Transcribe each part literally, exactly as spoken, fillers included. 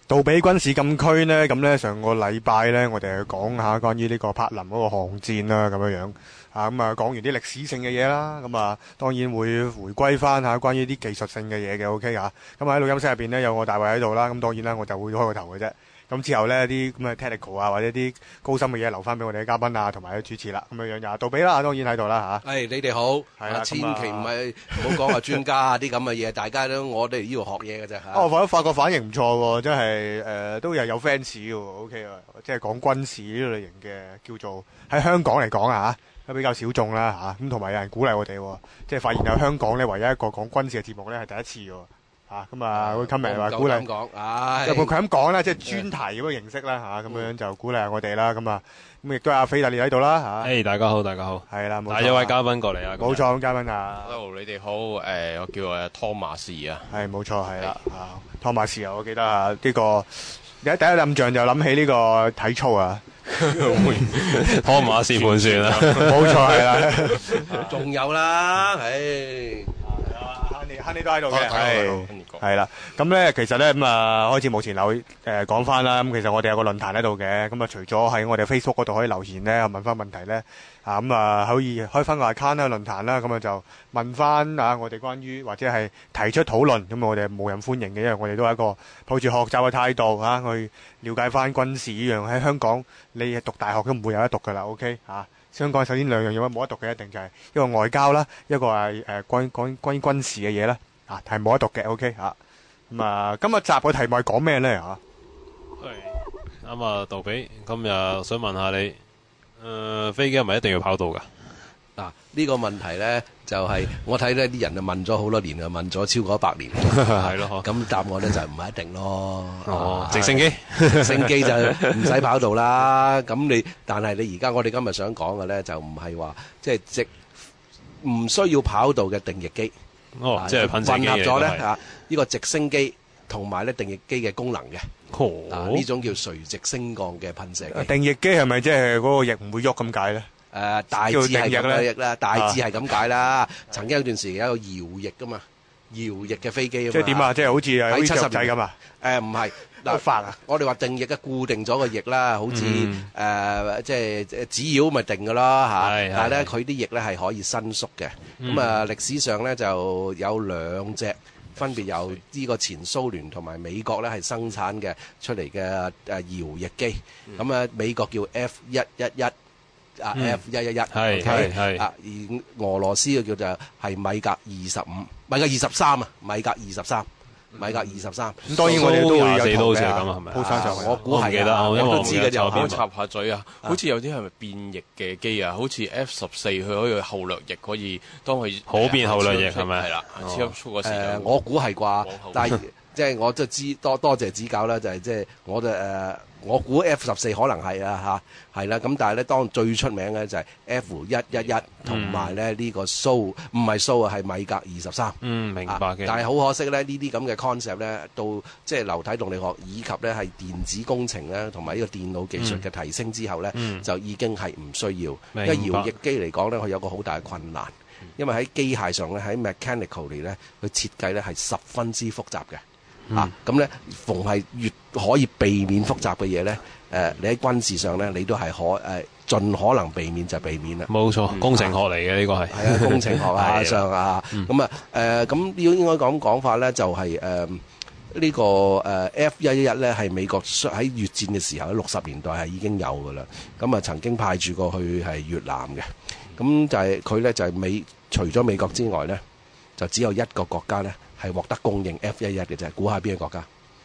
杜比軍事禁區呢，咁呢上個禮拜呢，我哋講下關於呢個柏林嗰個航戰啦，咁樣樣啊，咁啊講完啲歷史性嘅嘢啦，咁啊當然會回歸翻下關於啲技術性嘅嘢嘅 ，OK 啊，咁喺錄音室入邊呢，有我大衛喺度啦，咁當然啦我就會開個頭嘅啫。咁之後呢啲咁嘅 technical 啊，或者啲高深嘅嘢留翻俾我哋嘅嘉賓啊，同埋啲主持啦，咁樣樣就杜比啦，當然喺度啦嚇。 誒，你哋好， 係啦， 千祈唔係唔好講話專家啊啲咁嘅嘢，大家都我哋呢度學嘢嘅啫嚇。 哦，我發覺反應唔錯喎，真係誒都有有 fans 嘅喎 ，OK 啊，即係講軍事呢類型嘅叫做喺香港嚟講啊嚇，都比較小眾啦嚇，咁同埋有人鼓勵我哋喎，即係發現有香港咧唯一一個講軍事嘅節目咧係第一次喎。嚇咁啊！會 comment 話鼓勵， 講，唉， 佢佢咁講啦，即係專題咁嘅形式啦嚇，咁樣就鼓勵下我哋啦，咁啊，咁亦都有阿菲達利喺度啦嚇。 誒，大家好，大家好， 係啦， 帶咗位嘉賓過嚟啊， 冇錯，嘉賓啊 ，Hello， 你哋好，誒，我叫誒湯馬士啊， 係冇錯，係啦，啊，湯馬士啊，我記得啊，呢個第一第一印象就諗起呢個體操啊， 湯馬士盤算啦， 冇錯係啦， 仲有啦，唉。 亨利都喺度嘅，係係啦。咁咧，其實咧咁啊，開始無前樓誒講翻啦。咁其實我哋有個論壇喺度嘅。咁啊，除咗喺我哋 Facebook 嗰度可以留言咧，問翻問題咧，啊咁啊可以開翻個 account 啦，論壇啦。咁啊就問翻啊我哋關於或者係提出討論。咁我哋無任歡迎嘅，因為我哋都係一個抱住學習嘅態度嚇去了解翻軍事呢樣。喺香港你讀大學都唔會有得讀噶啦。OK 嚇。香港首先兩樣嘢冇得讀嘅，一定就係一個外交啦，一個係誒關關關於軍事嘅嘢啦，啊係冇得讀嘅 ，OK 嚇。咁啊，今日集嘅題目係講咩咧嚇？ 係咁啊，杜比，今日想問下你，誒飛機係咪一定要跑道㗎？ 嗱，呢個問題咧就係我睇呢啲人就問咗好多年啊，問咗超過一百年， 係咯， 咁答案咧就唔係一定咯。 哦，直升機， 直升機就唔使跑道啦。咁你但係你而家我哋今日想講嘅咧就唔係話即係直唔需要跑道嘅定翼機。 哦，即係噴射機混合咗咧啊！呢個直升機同埋咧定翼機嘅功能嘅。哦，呢種叫垂直升降嘅噴射機。 定翼機係咪即係嗰個翼唔會喐咁解咧？ 誒，大致係咁嘅翼啦，大致係咁解啦。曾經有段時間有個搖翼噶嘛，搖翼嘅飛機啊嘛。 即係點啊？即係好似係好似雀仔咁啊？ 誒，唔係嗱， 發啊！ 我哋話定翼嘅固定咗個翼啦，好似誒即係指繞咪定噶啦嚇。但係咧，佢啲翼咧係可以伸縮嘅。咁啊，歷史上咧就有兩隻分別由呢個前蘇聯同埋美國咧係生產嘅出嚟嘅誒搖翼機。咁啊，美國叫 F 一一一。啊 F 一一一係係係啊，而俄羅斯嘅叫做係米格二十五，米格二十三啊，米格二十三，米格二十三。 咁當然我哋都會有圖嘅， 咁啊，係咪？ 鋪山上我估係記得， 我都知嘅就我插下嘴啊，好似有啲係咪變翼嘅機啊？好似 F 十四佢可以後掠翼可以當佢好變後掠翼係咪？ 係啦，超音速嗰時誒，我估係啩，但係即係我都知多多謝指教啦，就係即係我哋誒。我估 F 十四可能係啊嚇，係啦，咁但係咧，當最出名嘅就係 F 一一一同埋咧呢個蘇唔係蘇啊，係米格二十三。 嗯，明白嘅。 但係好可惜咧，呢啲咁嘅 concept 咧，到即係流體動力學以及咧係電子工程咧，同埋呢個電腦技術嘅提升之後咧，就已經係唔需要。因為搖翼機嚟講咧，佢有個好大嘅困難，因為喺機械上咧，喺 mechanically 咧，佢設計咧係十分之複雜嘅。啊，咁咧，逢係越可以避免複雜嘅嘢咧，誒，你喺軍事上咧，你都係可誒，盡可能避免就避免啦。 冇錯，工程學嚟嘅呢個係。係啊，工程學啊上啊，咁啊誒，咁要應該咁講法咧，就係誒呢個誒 F 一一一咧，係美國喺越戰嘅時候喺六十年代係已經有噶啦，咁啊曾經派駐過去係越南嘅，咁就係佢咧就係美除咗美國之外咧，就只有一個國家咧。係獲得供應 F 一一嘅啫，估下邊個國家？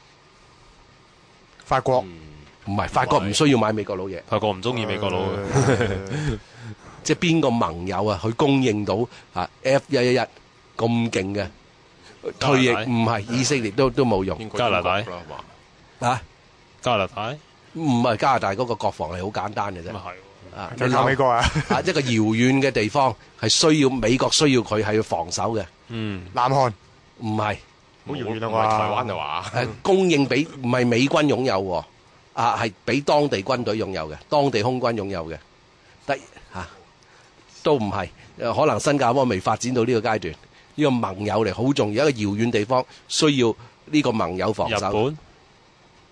法國唔係，法國唔需要買美國佬嘢。 法國唔中意美國佬嘅， 即係邊個盟友啊？佢供應到啊 F 一一一咁勁嘅退役唔係以色列都都冇用。 加拿大啊？ 加拿大唔係加拿大嗰個國防係好簡單嘅啫。 咁啊係啊， 就靠美國啊！ 啊，一個遙遠嘅地方係需要美國需要佢係要防守嘅。 嗯， 南韓。 唔係， 好遙遠啊！ 話台灣就話誒供應俾唔係美軍擁有喎，啊係俾當地軍隊擁有嘅，當地空軍擁有嘅，得嚇都唔係，可能新加坡未發展到呢個階段，呢個盟友嚟好重要，一個遙遠地方需要呢個盟友防守。 日本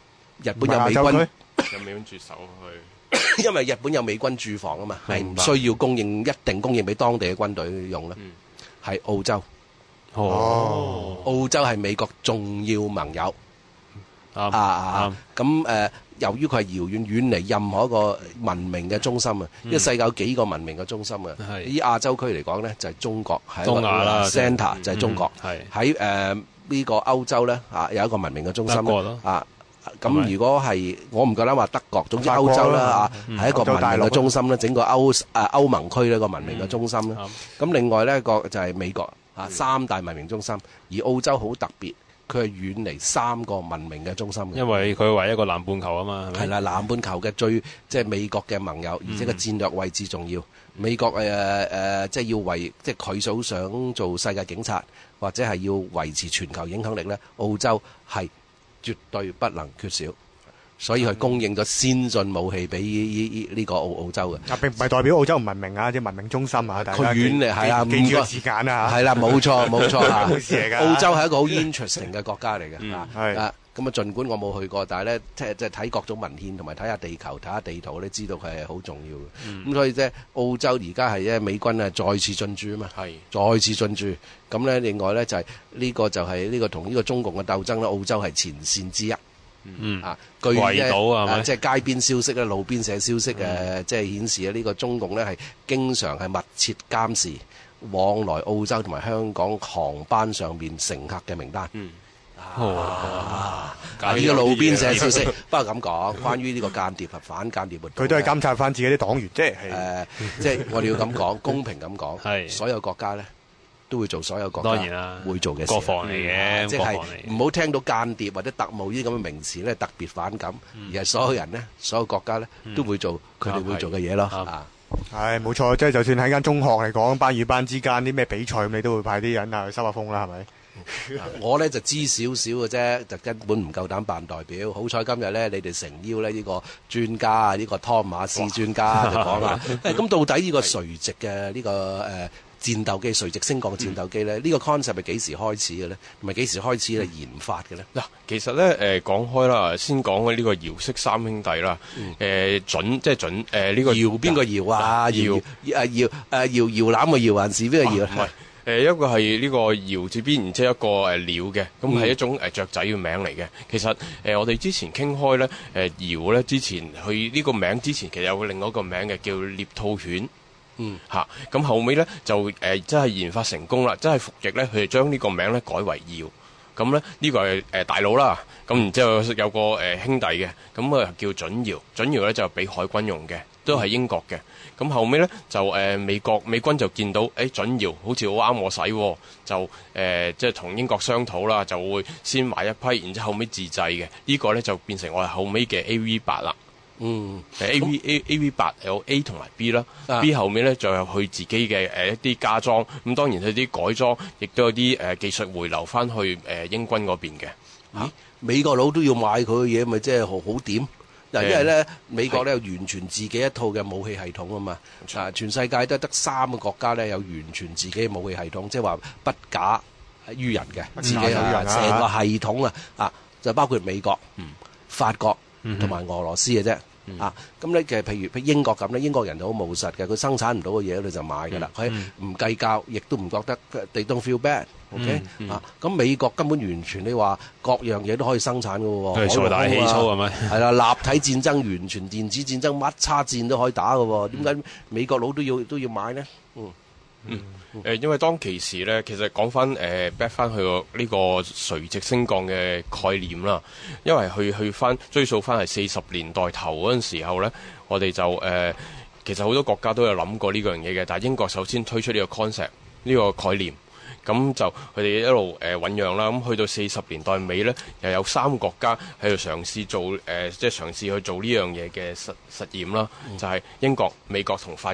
日本有美軍， 有美軍駐守去， 因為日本有美軍駐防啊嘛，係唔需要供應，一定供應俾當地嘅軍隊用啦。係、嗯、澳洲， 哦， 澳洲係美國重要盟友。 啱啊咁誒、呃，由於佢係遙遠遠離任何一個文明嘅中心啊，因、嗯、為世界有幾個文明嘅中心啊。以亞洲區嚟講咧，就係、是、中國，係東亞啦 ，centre 就係中國。 係喺誒呢個歐洲咧啊，有一個文明嘅中心啊。咁如果係我唔夠膽話德國，總之歐洲啦啊，係、嗯、一個文明嘅中心咧，整個歐誒歐盟區呢個文明嘅中心咧。咁、嗯、另外咧個就係美國啊，三大文明中心，而澳洲好特別。佢係遠離三個文明嘅中心嘅， 因為佢為一個南半球啊嘛，係啦，南半球嘅最即係美國嘅盟友，而且個戰略位置重要。嗯、美國誒誒、呃呃，即係要為即係佢好想做世界警察，或者係要維持全球影響力咧，澳洲係絕對不能缺少。所以佢供應咗先進武器俾呢個澳澳洲嘅。啊，並唔係代表澳洲唔文明啊，即係文明中心啊。佢遠離係啊，記住個時間啊。係啦，冇錯冇錯啊。澳洲係一個好 interesting 嘅國家嚟嘅。嗯，係啊。咁啊，儘管我冇去過，但係咧，即係即係睇各種文獻同埋睇下地球、睇下地圖咧，知道佢係好重要嘅。咁、嗯、所以即係澳洲而家係咧美軍啊再次進駐啊嘛。係。再次進駐。咁咧，另外咧就係、是、呢個就係呢個同呢個中共嘅鬥爭咧，澳洲係前線之一。嗯啊，據咧啊，即係街邊消息咧、路邊社消息誒、嗯，即係顯示咧呢個中共咧係經常係密切監視往來澳洲同埋香港航班上面乘客嘅名單。嗯，啊，呢、啊這個路邊社消息，不過咁講，關於呢個間諜同反間諜活動， 佢都係監察翻自己啲黨員，即係誒，即係我哋要咁講，公平咁講，係所有國家咧。都會做所有國家會做嘅事，國防嚟嘅，即係唔好聽到間諜或者特務呢啲咁嘅名詞咧特別反感，嗯、而係所有人咧、所有國家咧、嗯、都會做佢哋會做嘅嘢咯。啊， 係冇錯，即係就算喺間中學嚟講，班與班之間啲咩比賽咁，你都會派啲人啊去收下風啦，係咪？ 我咧就知少少嘅啫，就根本唔夠膽扮代表。好彩今日咧，你哋誠邀咧呢個專家啊，呢、呢個湯馬斯專家就講啦。誒，咁到底呢個垂直嘅呢、呢個誒？呃戰鬥機垂直升降嘅戰鬥機咧，呢、嗯、個 concept 係幾時開始嘅咧？同埋幾時開始嚟研發嘅咧？嗱， 其實咧誒講開啦，先講嘅呢個姚式三兄弟啦，誒、嗯呃、準即係準誒呢、呃這個姚邊個姚啊？姚誒姚誒搖搖籃嘅搖還是邊個搖？ 唔係誒一個係呢個姚字邊，然之後一個誒鳥嘅，咁係一種誒雀仔嘅名嚟嘅。其實誒、呃、我哋之前傾開咧誒姚咧，之前佢呢個名之前其實有個另外一個名嘅叫獵兔犬。嗯，嚇，咁後尾咧就誒、呃、真係研發成功啦，真係服役咧，佢哋將呢個名咧改為姚，咁咧呢個係誒、呃、大佬啦，咁然之後有個誒、呃、兄弟嘅，咁啊叫準姚，準姚咧就俾海軍用嘅，都係英國嘅，咁後尾咧就誒、呃、美國美軍就見到誒、欸、準姚好似好啱我使喎，就誒即係同英國商討啦，就會先買一批，然之後後尾自製嘅，這個、呢個咧就變成我哋後尾嘅 A V 八啦。嗯，誒 A V A A V 八有 A 同埋 B 啦、啊、，B 後面咧就有佢自己嘅誒一啲加裝，咁當然佢啲改裝亦都有啲誒、呃、技術回流翻去誒、呃、英軍嗰邊嘅。 嚇，美國佬都要買佢嘅嘢，咪即係好好點？嗱，因為咧美國咧有完全自己一套嘅武器系統啊嘛，啊全世界都得三個國家咧有完全自己嘅武器系統，即係話不假於人嘅，自己成個系統啊啊就包括美國、嗯、法國同埋俄羅斯嘅啫。嗯、啊，咁咧其實譬如譬如英國咁咧，英國人就好務實嘅，佢生產唔到嘅嘢你就買㗎啦，佢、嗯、唔計較，亦都唔覺得 they don't feel bad，OK？、Okay? 嗯嗯、啊，咁美國根本完全你話各樣嘢都可以生產㗎喎， 財大氣粗係咪？ 係啦，立體戰爭、完全電子戰爭，乜叉戰都可以打㗎喎，點、嗯、解美國佬都要都要買呢？嗯。 嗯，誒、呃，因為當其時咧，其實講翻誒 back 翻去個呢個垂直升降嘅概念啦，因為去去翻追溯翻係四十年代頭嗰陣時候咧，我哋就誒、呃、其實好多國家都有諗過呢樣嘢嘅，但係英國首先推出呢個 concept 呢個概念，咁就佢哋一路誒醖釀啦，咁去到四十年代尾咧，又有三個國家喺度嘗試做誒、呃，即係嘗試去做呢樣嘢嘅實實驗啦，嗯、就係、是、英國、美國同法國。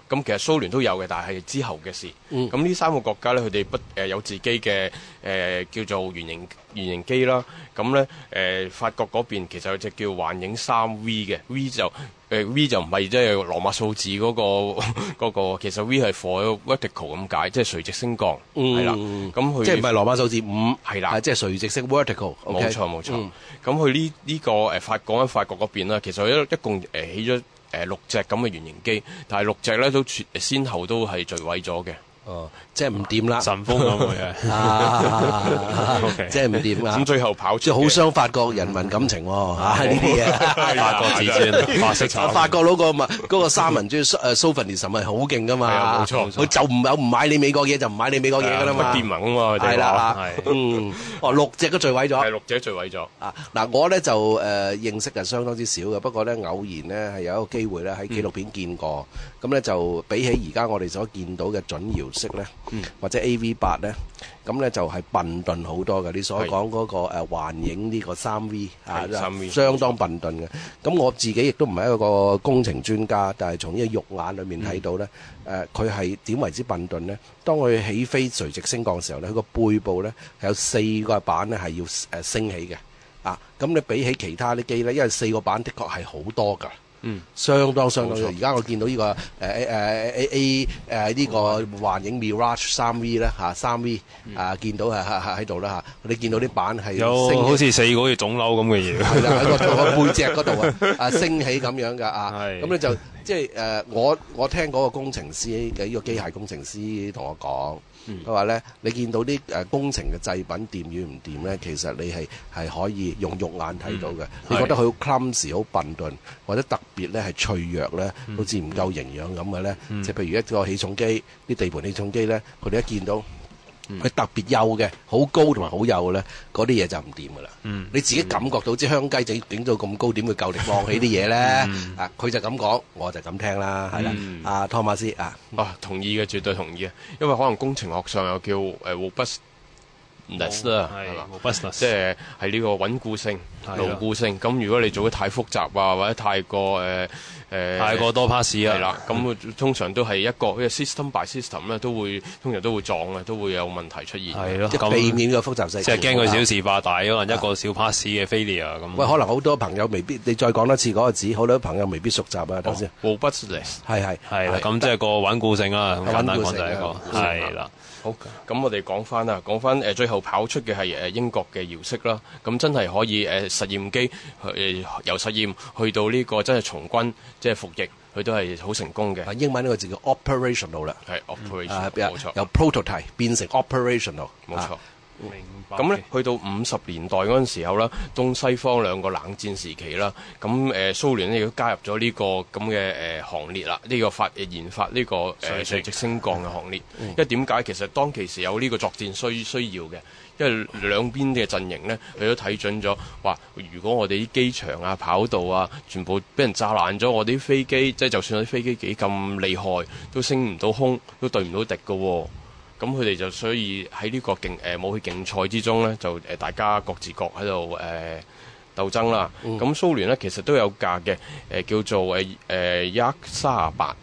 咁其實蘇聯都有嘅，但係之後嘅事。咁呢、嗯、三個國家咧，佢哋不誒、呃、有自己嘅誒、呃、叫做原型原型機啦。咁咧誒法國嗰邊其實有隻叫幻影三 V 嘅 V 就誒、呃、V 就唔係即係羅馬數字嗰、那個嗰、那個，其實 V 係 for vertical 咁解，即係垂直升降係啦。咁佢、嗯、 即係唔係羅馬數字五係啦， 即係垂直式 vertical。 冇錯冇錯。咁佢呢呢個誒法講緊法國嗰邊啦，其實一一共誒起咗誒六隻咁嘅原型機，但係六隻咧都先後都係墜毀咗嘅。 哦，即係唔掂啦， 神風咁嘅， 啊，即係唔掂啦。 咁最後跑出， 即係好傷法國人民感情喎，嚇呢啲嘢。 法國自尊，法式炒。 法國佬個咪嗰個三民主義誒蘇芬尼什係好勁噶嘛， 冇錯， 佢就唔有唔買你美國嘢就唔買你美國嘢噶啦嘛， 不結盟啊嘛， 係啦，嗯，哦六隻都墜毀咗， 係六隻都墜毀咗。 啊嗱，我咧就誒認識係相當之少嘅，不過咧偶然咧係有一個機會咧喺紀錄片見過，咁咧就比起而家我哋所見到嘅準遙式咧。或者 A V 八咧，咁咧就係笨鈍好多嘅。你所講嗰個誒幻影呢個三 V 啊，相當笨鈍嘅。咁我自己亦都唔係一個工程專家，但係從呢個肉眼裏面睇到咧，誒佢係點為之笨鈍咧？當佢起飛垂直升降嘅時候咧，佢個背部咧係有四個板咧係要誒升起嘅。啊，咁你比起其他啲機咧，因為四個板的確係好多㗎。嗯，相當相當。而家我見到呢、這個誒誒 A A 誒呢個幻影 Mirage 三 V 咧嚇，三 V 啊見到係係喺度啦嚇，你見到啲板係有好似四個好似腫瘤咁嘅嘢， 係啦喺個個背脊嗰度啊啊升起咁樣㗎啊，咁你就即係誒我我聽嗰個工程師嘅呢個機械工程師同我講。佢話咧，你見到啲誒工程嘅製品掂與唔掂咧，其實你係係可以用肉眼睇到嘅。嗯、你覺得佢好 clumsy、好笨鈍，或者特別咧係脆弱咧，嗯、好似唔夠營養咁嘅咧，嗯、即係譬如一個起重機，啲地盤起重機咧，佢哋一見到。佢特別幼嘅，好高同埋好幼嘅咧，嗰啲嘢就唔掂噶啦。嗯、你自己感覺到，即係香雞整整到咁高，點會夠力放起啲嘢咧？嗯、啊，佢就咁講，我就咁聽啦，係啦。阿湯馬斯啊， 啊，同意嘅，絕對同意嘅，因為可能工程學上又叫誒 robustness 啦，係嘛 robustness，即係係呢個穩固性、牢固性。咁如果你做得太複雜啊，或者太過誒。誒太過多 pass 啊， 係啦，咁通常都係一個，因為 system by system 咧，都會通常都會撞嘅，都會有問題出現。 係咯， 即係避免個複雜性。 即係驚佢小事化大，可能一個小 pass 嘅 failure 咁。 喂，可能好多朋友未必，你再講多次嗰個字，好多朋友未必熟習啊。頭先 robustness 係係係啦，咁即係個穩固性啦，咁簡單講就係一個係啦。 好，咁我哋講翻啦，講翻誒最後跑出嘅係誒英國嘅遙式啦，咁真係可以誒實驗機誒由實驗去到呢個真係從軍，即係服役，佢都係好成功嘅。 英文呢個字叫 operational 啦， 係 operational 冇錯， 由 prototype 變成 operational， 冇錯。明白。咁咧，去到五十年代嗰陣時候啦，東西方兩個冷戰時期啦，咁誒蘇聯咧亦都加入咗呢個咁嘅誒行列啦，呢、這個發研發呢、這個誒垂直升降嘅行列。嗯、因為點解其實當其時有呢個作戰需需要嘅，因為兩邊嘅陣營咧，佢都睇準咗話，如果我哋啲機場啊、跑道啊，全部俾人炸爛咗，我哋啲飛機，即係就算啲飛機幾咁厲害，都升唔到空，都對唔到敵㗎喎。咁佢哋就所以喺呢個競誒武器競賽之中咧，就誒大家各自各喺度誒鬥爭啦。咁、嗯、蘇聯咧其實都有架嘅誒叫做誒誒 Yak 三十八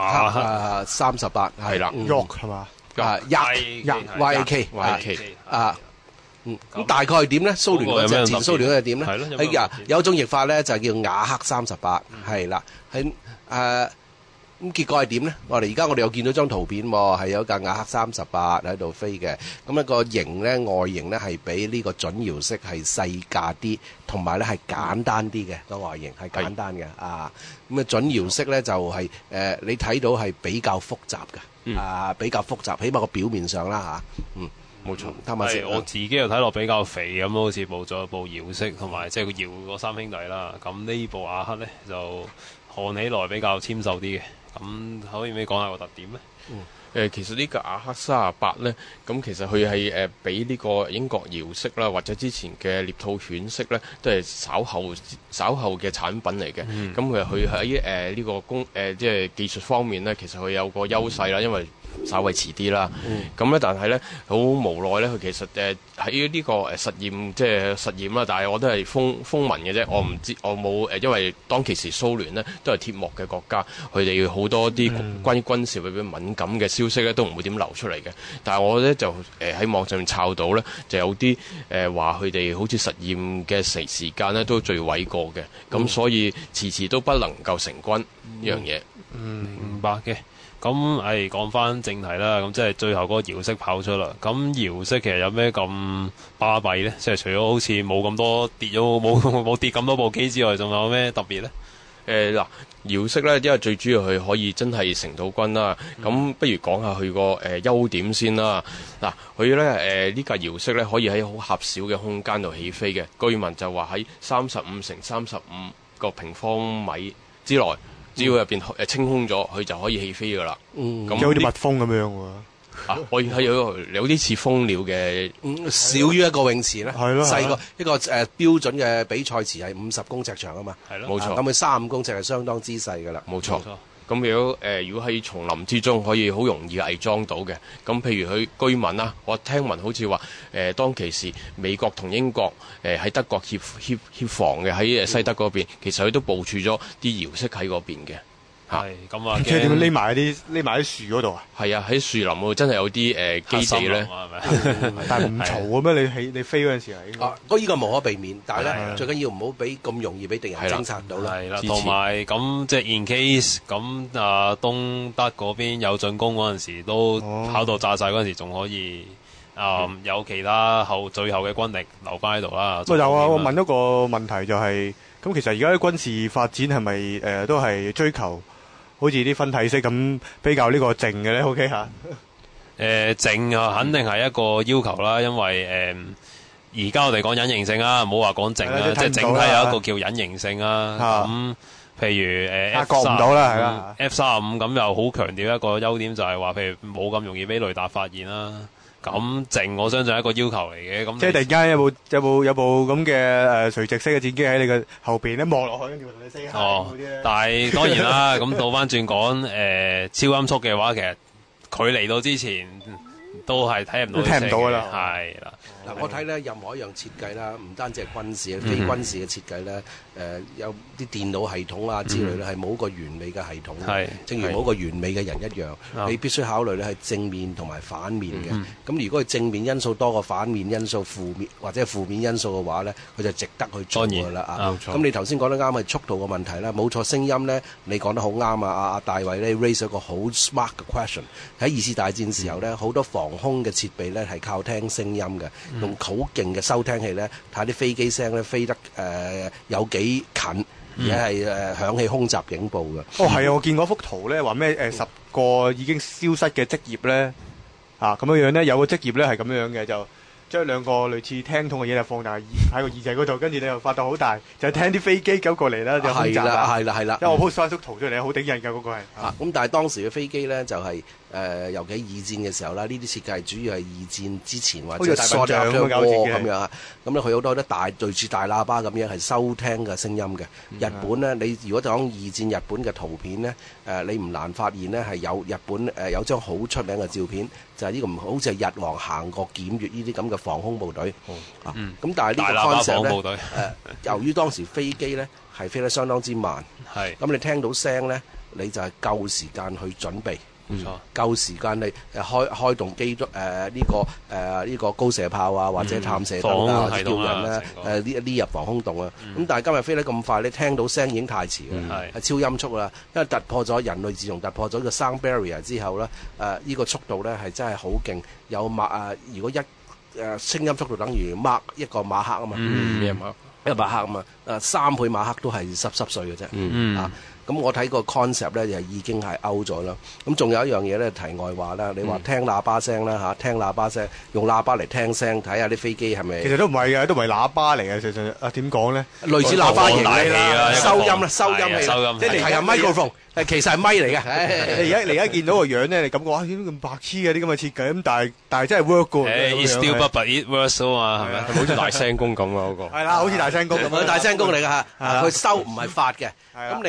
，Yak 三十八係啦 ，Yak 係嘛？ 啊 Yak Yak Y A K Y A K 啊，嗯咁大概係點咧？蘇聯嗰隻前蘇聯嗰隻點咧？係啊，有一種譯法咧就係叫雅克三十八，係啦，喺誒。咁結果係點呢？我哋而家我哋又見到張圖片喎，係有架雅克三十八喺度飛嘅。咁一個型呢，外形呢係比呢個準遙式係細架啲，同埋呢係簡單啲嘅個外形係簡單嘅啊。咁啊準遙式呢就係、是、誒、呃、你睇到係比較複雜嘅、嗯、啊，比較複雜，起碼個表面上啦嚇。嗯，冇錯。係我自己又睇落比較肥咁，好似部咗部遙式，同埋即係個遙嗰三兄弟啦。咁呢部雅克呢，就看起來比較纖瘦啲嘅。咁可以唔可以講下個特點咧？嗯，誒、 呃、其實呢個雅克三十八咧，咁其實佢係誒比呢個英國遙式啦，或者之前嘅獵兔犬式咧，都係稍後稍後嘅產品嚟嘅。咁佢佢喺誒呢個工誒即係技術方面咧，其實佢有個優勢啦，因為稍微遲啲啦。咁咧、嗯，但係咧好無奈咧，佢其實誒喺呢個誒實驗即係實驗啦，但係我都係風風聞嘅啫，我唔知我冇誒，因為當其時蘇聯呢都係鐵幕嘅國家，佢哋好多啲關於軍事比較敏感嘅消息咧都唔會點流出嚟嘅。但係我咧就誒喺網上面抄到咧，就有啲誒話佢哋好似實驗嘅時時間咧都最偉過嘅，咁、嗯、所以遲遲都不能夠成軍呢樣嘢。 嗯，明白嘅。咁誒講翻正題啦，咁即係最後嗰個遙式跑出啦。咁遙式其實有咩咁巴閉咧？即係除咗好似冇咁多跌咗冇冇跌咁多部機之外，仲有咩特別咧？ 誒嗱，遙式咧，因為最主要佢可以真係成到軍啦。咁、嗯、不如講下佢個誒優點先啦。嗱，佢咧誒呢架遙式咧可以喺好狹小嘅空間度起飛嘅。據聞就話喺三十五乘三十五個平方米之內。只要入邊誒清空咗，佢就可以起飛噶啦。 嗯，咁好似蜜蜂咁樣喎。 啊，可以係有有啲似蜂鳥嘅、 嗯，少於一個泳池咧。 係咯， 細個一個誒、呃、標準嘅比賽池係五十公尺長啊嘛。 係咯， 冇錯。 咁佢三十五公尺係相當之細噶啦。 冇錯。咁如果誒、呃、如果喺叢林之中可以好容易偽裝到嘅，咁譬如佢居民啦，我聽聞好似話誒當其時美國同英國誒喺、呃、德國協協協防嘅喺西德嗰邊，嗯、其實佢都部署咗啲遙式喺嗰邊嘅。 係咁啊！ 即係點樣匿埋喺啲匿埋喺樹嗰度啊？ 係啊，喺樹林喎，真係有啲誒、呃、基地咧。 但係唔嘈嘅咩？你起你飛嗰陣時係？ 啊，嗰依個無可避免，但係咧最緊要唔好俾咁容易俾敵人偵察到啦。 係啦，同埋咁即係 in case 咁啊，東德嗰邊有進攻嗰陣時，都跑到炸晒嗰陣時，仲可以啊、嗯、有其他後最後嘅軍力留翻喺度啦。 喂，有啊！我問一個問題就係、是，咁其實而家啲軍事發展係咪誒都係追求？好似啲分體式咁比較呢個靜嘅咧 ，OK 嚇？ 誒靜啊，肯定係一個要求啦，因為誒而家我哋講隱形性啊，唔好話講靜啦，即係整體有一個叫隱形性啊。咁譬如誒 F 三十五啦，係啦 F 三十五咁又好強調一個優點就係話，譬如冇咁容易俾雷達發現啦。咁靜我相信係一個要求嚟嘅。咁即係突然間有部有部有部咁嘅誒垂直式嘅戰機喺你嘅後邊咧望落去，跟住同你 say hi 哦，但係當然啦，咁倒翻轉講誒超音速嘅話，其實佢嚟到之前都係睇唔到， 聽唔到噶啦， 係啦。 嗱，我睇咧任何一樣設計啦，唔單止係軍事嘅，非軍事嘅設計咧，誒有啲電腦系統啊之類咧，係冇一個完美嘅系統嘅。正如冇一個完美嘅人一樣，你必須考慮咧係正面同埋反面嘅。咁如果係正面因素多過反面因素，負面或者係負面因素嘅話咧，佢就值得去做㗎啦啊！咁你頭先講得啱係速度嘅問題啦，冇錯，聲音咧你講得好啱啊！阿阿大衛咧 raise 咗個好 smart 嘅 question。喺二次大戰時候咧，好多防空嘅設備咧係靠聽聲音嘅。用好勁嘅收聽器咧，睇下啲飛機聲咧飛得誒、呃、有幾近，而係誒響起空襲警報嘅。 哦，係啊！我見嗰幅圖咧，話咩誒十個已經消失嘅職業咧，啊咁樣樣咧，有個職業咧係咁樣嘅，就將兩個類似聽筒嘅嘢就放大喺個耳仔嗰度，跟住你又發到好大，就係聽啲飛機咁過嚟啦，就空襲啦， 係啦係啦。 因為我 post 翻幅圖出嚟，好頂癮㗎嗰個係。 啊，咁但係當時嘅飛機咧就係、是。誒、呃，尤其二戰嘅時候啦，呢啲設計主要係二戰之前或者縮入咗個咁樣啊。咁咧佢好多啲大類似大喇叭咁樣係收聽嘅聲音嘅。嗯、日本咧，你如果講二戰日本嘅圖片咧，誒、呃、你唔難發現咧係有日本誒、呃、有張好出名嘅照片，就係、是、呢個唔好似係日皇行過檢閲呢啲咁嘅防空部隊。嗯、啊，咁但係呢個 concept 咧，誒、呃、由於當時飛機咧係飛得相當之慢，係咁你聽到聲咧，你就係夠時間去準備。嗯、夠時間你誒開開動機誒呢個誒呢、呃這個高射炮啊，或者探射燈啊，嗯、或者叫人咧誒呢呢入防空洞啊。咁、嗯、但係今日飛得咁快，你聽到聲已經太遲啦，係、嗯、超音速啦。因為突破咗人類自從突破咗個 sound barrier 之後咧，誒、呃、呢、這個速度咧係真係好勁。有馬誒、呃，如果一誒、呃、聲音速度等於 Mach 一個馬克啊嘛， 嗯、 一個馬克啊嘛，誒三倍馬克都係濕濕碎嘅啫， 嗯、 啊。咁我睇個 concept 咧就已經係 out 咗啦。咁仲有一樣嘢咧，題外話啦，你話聽喇叭聲啦嚇，聽喇叭聲，用喇叭嚟聽聲，睇下啲飛機係咪？ 其實都唔係嘅，都唔係喇叭嚟嘅，實實啊點講咧？ 類似喇叭型啦，收音啦，收音器， 收音即係係 microphone，係其實係咪嚟嘅。 你而家你而家見到個樣咧，你感覺哇點解咁白痴嘅啲咁嘅設計咁，但係但係真係 work 㗎。 誒 ，it still but it works 啊嘛，係咪？ 好似大聲公咁啊嗰個。 係啦，好似大聲公咁。 佢大聲公嚟㗎嚇，佢收唔係發嘅。咁另外一個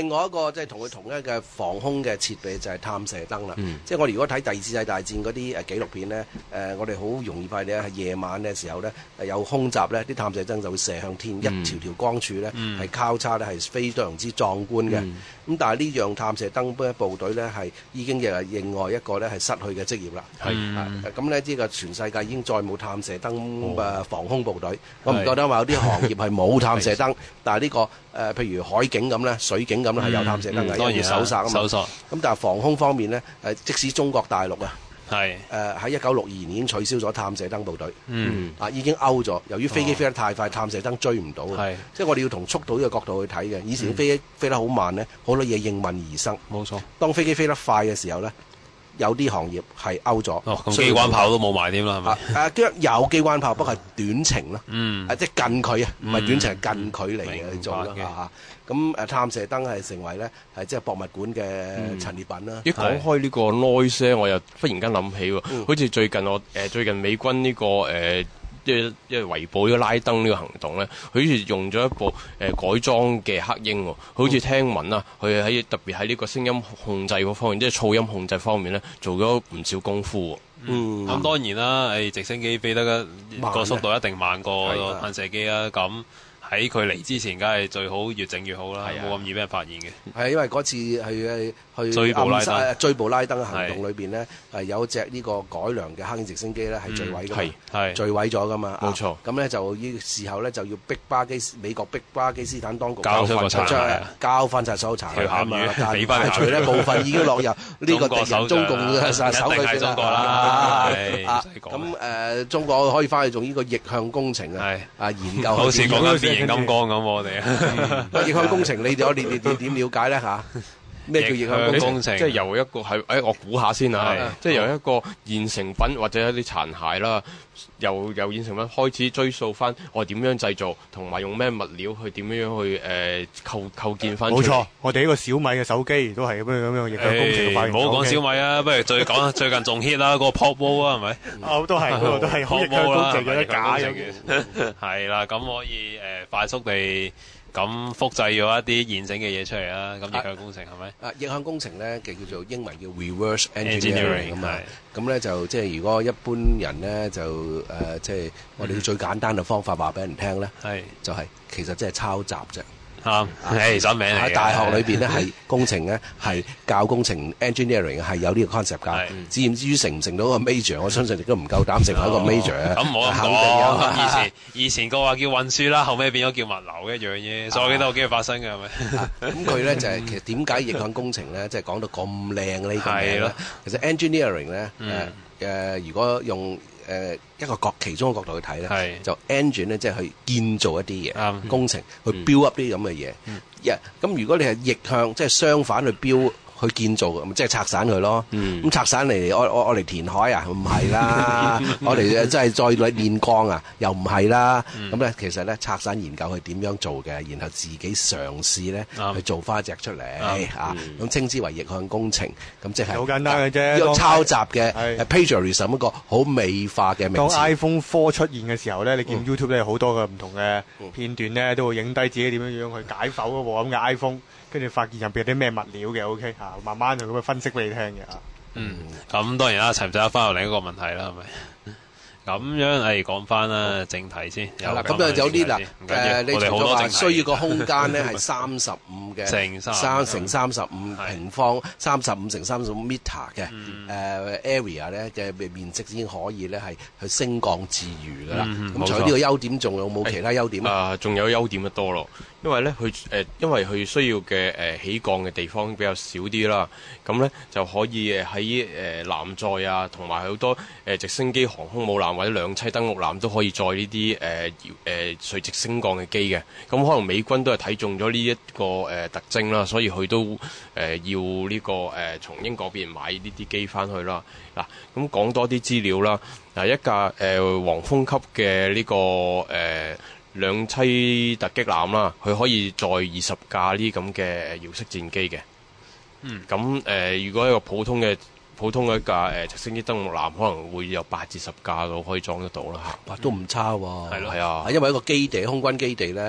個即係同佢同一嘅防空嘅設備就係探射燈啦。 嗯、 即係我哋如果睇第二次世界大戰嗰啲誒紀錄片咧，誒、呃、我哋好容易發現咧係夜晚嘅時候咧有空襲咧，啲探射燈就會射向天，嗯、一條條光柱咧係、嗯、交叉咧係非常之壯觀嘅。咁、嗯、但係呢樣探射燈部隊咧係已經亦係另外一個咧係失去嘅職業啦。係咁咧，呢個全世界已經再冇探射燈誒防空部隊。哦、我唔覺得話有啲行業係冇探射燈，但係呢、呢個誒、呃、譬如海警咁咧、水警咁咧係有探射燈嘅，因為要搜殺啊嘛。搜索。咁但係防空方面咧，誒即使中國大陸啊，係誒喺一九六二年已經取消咗探射燈部隊。嗯。啊，已經 out 咗，由於飛機飛得太快，哦、探射燈追唔到。係。即係我哋要從速度呢個角度去睇嘅。以前飛機飛得好慢咧，好多嘢應運而生。冇錯。當飛機飛得快嘅時候咧，有啲行業係 out 咗， 哦，咁機關炮都冇埋添啦，係咪？ 啊，誒有機關炮，不過係短程咯，嗯，誒即係近距啊，唔係短程，係近距離嘅去做咯嚇。咁誒探射燈係成為咧係即係博物館嘅陳列品啦。 一講開呢個 noise 咧，我又忽然間諗起喎，好似最近我誒最近美軍呢個誒。即係因為圍捕咗拉登呢個行動咧，佢好似用咗一部誒、呃、改裝嘅黑鷹喎，佢好似聽聞啊，佢喺特別喺呢個聲音控制嗰方面，即係噪音控制方面咧，做咗唔少功夫喎。 嗯，咁、嗯、當然啦，誒直升機飛得個速度一定慢過噴射機啦，咁。喺佢嚟之前，梗係最好越整越好啦，冇咁易俾人發現嘅。係因為嗰次去去追捕拉登追捕拉登嘅行動裏邊呢，係有隻呢個改良嘅黑鷹直升機咧係墜毀㗎嘛，係墜毀咗噶嘛。冇錯。咁咧就呢事後咧就要逼巴基美國逼巴基斯坦當局交翻曬交翻曬所有殘骸啊嘛。但係除咧部分已經落入呢個敵人中共嘅手裏邊啦。咁誒，中國可以翻去做呢個逆向工程啊，啊研究。 好似講緊變形金剛咁，我哋啊！ 逆向工程，你哋你你你點了解咧嚇？咩叫逆向工程？ 即係由一個係誒，我估下先啊！即係由一個現成品或者一啲殘骸啦，由由現成品開始追溯翻我點樣製造，同埋用咩物料去點樣去誒構構建翻。 冇錯，我哋呢個小米嘅手機都係咁樣咁樣逆向工程嘅發明。 唔好講小米啊，不如再講最近仲 hit 啦，個 Pop 啊，係咪？ 哦，都係，嗰個都係逆向工程有得假嘅。 係啦，咁可以誒快速地。咁複製咗一啲現成嘅嘢出嚟啦，咁逆向工程係咪？ 啊，逆向工程咧，就叫做英文叫 reverse engineering 咁啊。咁咧就即係如果一般人咧就誒，即係我哋最簡單嘅方法話俾人聽咧，係就係其實即係抄襲啫。 啱，係新名嚟嘅。 喺大學裏邊咧，係工程咧，係教工程 engineering 係有呢個 concept 㗎。至唔至於成唔成到個 major，我相信亦都唔夠膽成為一個 major。 咁冇咁講，以前以前個話叫運輸啦，後尾變咗叫物流一樣嘢，所以我記得有機會發生嘅係咪？ 咁佢咧就係其實點解逆向工程咧，即係講到咁靚呢個名咧？其實 engineering 咧誒誒，如果用誒一個角其中一個角度去睇咧，就 engine 咧即係去建造一啲嘢，工程去 build up 啲咁嘅嘢。一咁如果你係逆向，即係相反去 build 去建造，咁即係拆散佢咯。咁拆散嚟，我我我嚟填海啊？唔係啦，我嚟即係再嚟煉鋼啊？又唔係啦。咁咧其實咧拆散研究佢點樣做嘅，然後自己嘗試咧去做翻一隻出嚟啊。咁稱之為逆向工程。咁即係好簡單嘅啫。 一個抄襲嘅 plagiarism 一個好美化嘅名詞。 當 iPhone four 出現嘅時候咧，你見 YouTube 咧有好多嘅唔同嘅片段咧，都會影低自己點樣樣去解剖嗰部咁嘅 iPhone。跟住發現入邊有啲咩物料嘅 ，OK 嚇，慢慢就咁樣分析俾你聽嘅嚇。 嗯，咁當然啦，齊唔齊得翻落另一個問題啦，係咪？咁樣誒講翻啦，正題先。 係啦，咁啊有啲嗱誒，你除咗話需要個空間咧係三十五嘅三乘三十五平方，三十五乘三十五 meter 嘅誒 area 咧嘅面積先可以咧係去升降自如噶啦。咁除咗呢個優點，仲有冇其他優點啊？仲有優點得多咯。因為咧，佢誒、呃，因為佢需要嘅誒、呃、起降嘅地方比較少啲啦，咁咧就可以誒喺誒艦載啊，同埋好多誒、呃、直升機、航空母艦或者兩棲登陸艦都可以載呢啲誒誒垂直升降嘅機嘅。咁、嗯、可能美軍都係睇中咗呢一個誒、呃、特徵啦，所以佢都誒、呃、要呢、這個誒、呃、從英嗰邊買呢啲機翻去啦。嗱，咁講多啲資料啦。嗱，一架誒、呃、黃蜂級嘅呢、這個誒。呃兩棲突擊艦啦，佢可以載二十架呢咁嘅遙式戰機嘅。嗯，咁誒、呃，如果一個普通嘅普通嘅一架誒、呃、直升機登陸艦，可能會有八至十架到可以裝得到啦嚇。 都唔差喎。 係咯，係啊。 因為一個基地空軍基地咧，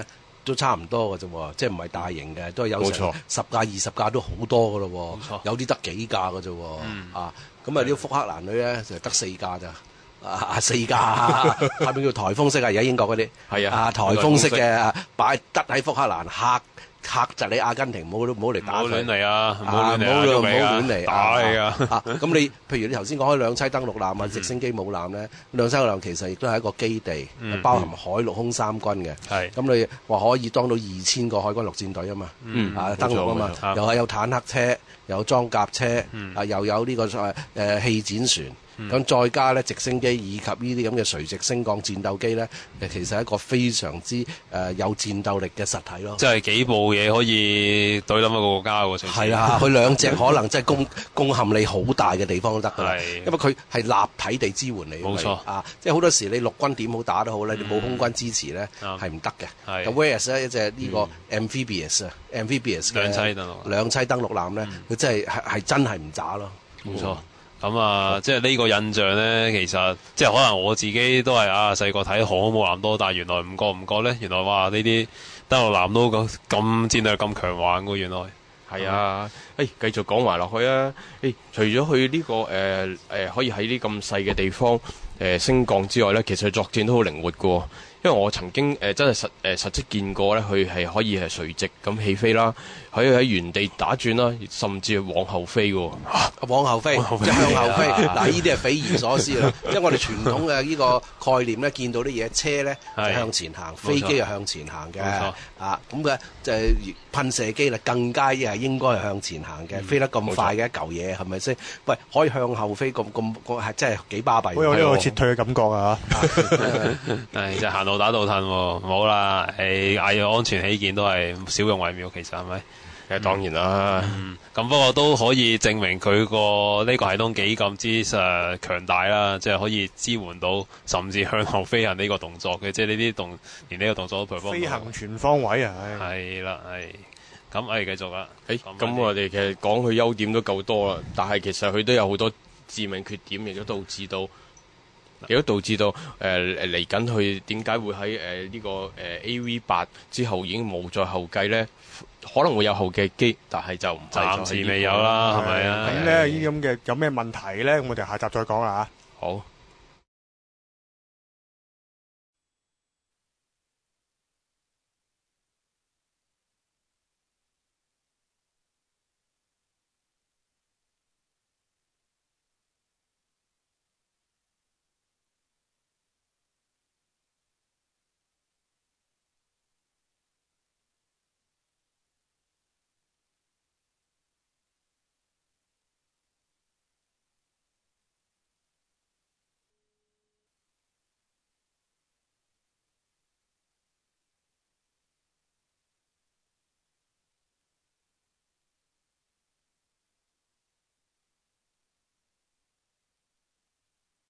都差唔多嘅啫喎，即係唔係大型嘅，都係有成十架二十架都好多嘅咯喎，有啲得幾架嘅啫喎，嗯、啊咁啊啲福克蘭女咧就得四架咋。啊四架，下邊叫颱風式啊！而家英國嗰啲係啊， 啊颱風式嘅擺得喺福克蘭嚇嚇窒你阿根廷，唔好唔好嚟打佢， 唔好亂嚟啊！唔好唔好唔好亂嚟打你啊！ 咁你譬如你頭先講開兩棲登陸艦啊、直升機母艦咧，兩棲艦其實亦都係一個基地，包含海陸空三軍嘅。係咁你話可以當到二千個海軍陸戰隊啊嘛，啊登陸啊嘛，又係有坦克車，有裝甲車，啊又有呢個誒誒氣展船。咁、嗯、再加咧直升機以及呢啲咁嘅垂直升降戰鬥機咧，其實係一個非常之誒、呃、有戰鬥力嘅實體咯。 即係幾部嘢可以對冧一個國家喎。 係啊，佢兩隻可能即係攻攻陷你好大嘅地方都得㗎。係，因為佢係立體地支援你。冇錯啊，即係好多時你陸軍點好打都好咧，你冇空軍支持咧係唔得嘅。係。咁 Whereas 咧一隻呢個 amphibious 啊、嗯、，amphibious 嘅兩棲登陸兩棲登陸艦咧，佢、嗯、真係係係真係唔渣咯。 冇錯。咁啊，即係呢個印象咧，其實即係可能我自己都係啊細個睇航空母艦多，但係原來唔覺唔覺咧，原來哇呢啲登陸艦都咁咁戰略咁強橫㗎，原來係啊！誒、嗯，繼續講埋落去啊！誒，除咗去呢個誒誒、呃、可以喺啲咁細嘅地方誒、呃、升降之外咧，其實作戰都好靈活㗎。因為我曾經誒、呃、真係實誒、呃、實質見過咧，佢係可以係垂直咁起飛啦，可以喺原地打轉啦，甚至係往後飛嘅、 啊。往後飛，即係向後飛。嗱，呢啲係匪夷所思啦。因為我哋傳統嘅呢個概念咧，見到啲嘢車咧就向前行，飛機係向前行嘅。啊，咁嘅就係噴射機啦，更加係應該係向前行嘅、嗯，飛得咁快嘅一嚿嘢係咪先？喂，可以向後飛咁咁，係真係幾巴閉。 好有呢個撤退嘅感覺啊！ 誒，就行到打到褪喎，唔好啦。誒，嗌安全起見都係少用為妙，其實係咪？ 誒，當然啦。咁、 嗯、不過都可以證明佢個呢個系統幾咁之誒強大啦，即係可以支援到甚至向後飛行呢個動作嘅，即係呢啲動連呢個動作都 perform 飛行全方位啊！ 係啦，係。咁誒，繼續啦。 誒，咁我哋其實講佢優點都夠多啦，但係其實佢都有好多致命缺點，亦都導致到。亦都導致到誒誒嚟緊佢點解會喺誒呢個誒 A V 八之後已經冇再後繼咧？可能會有後繼機，但係就唔暫時未有啦，係咪啊？ 咁咧呢啲咁嘅有咩問題咧？咁我哋下集再講啦嚇。 好。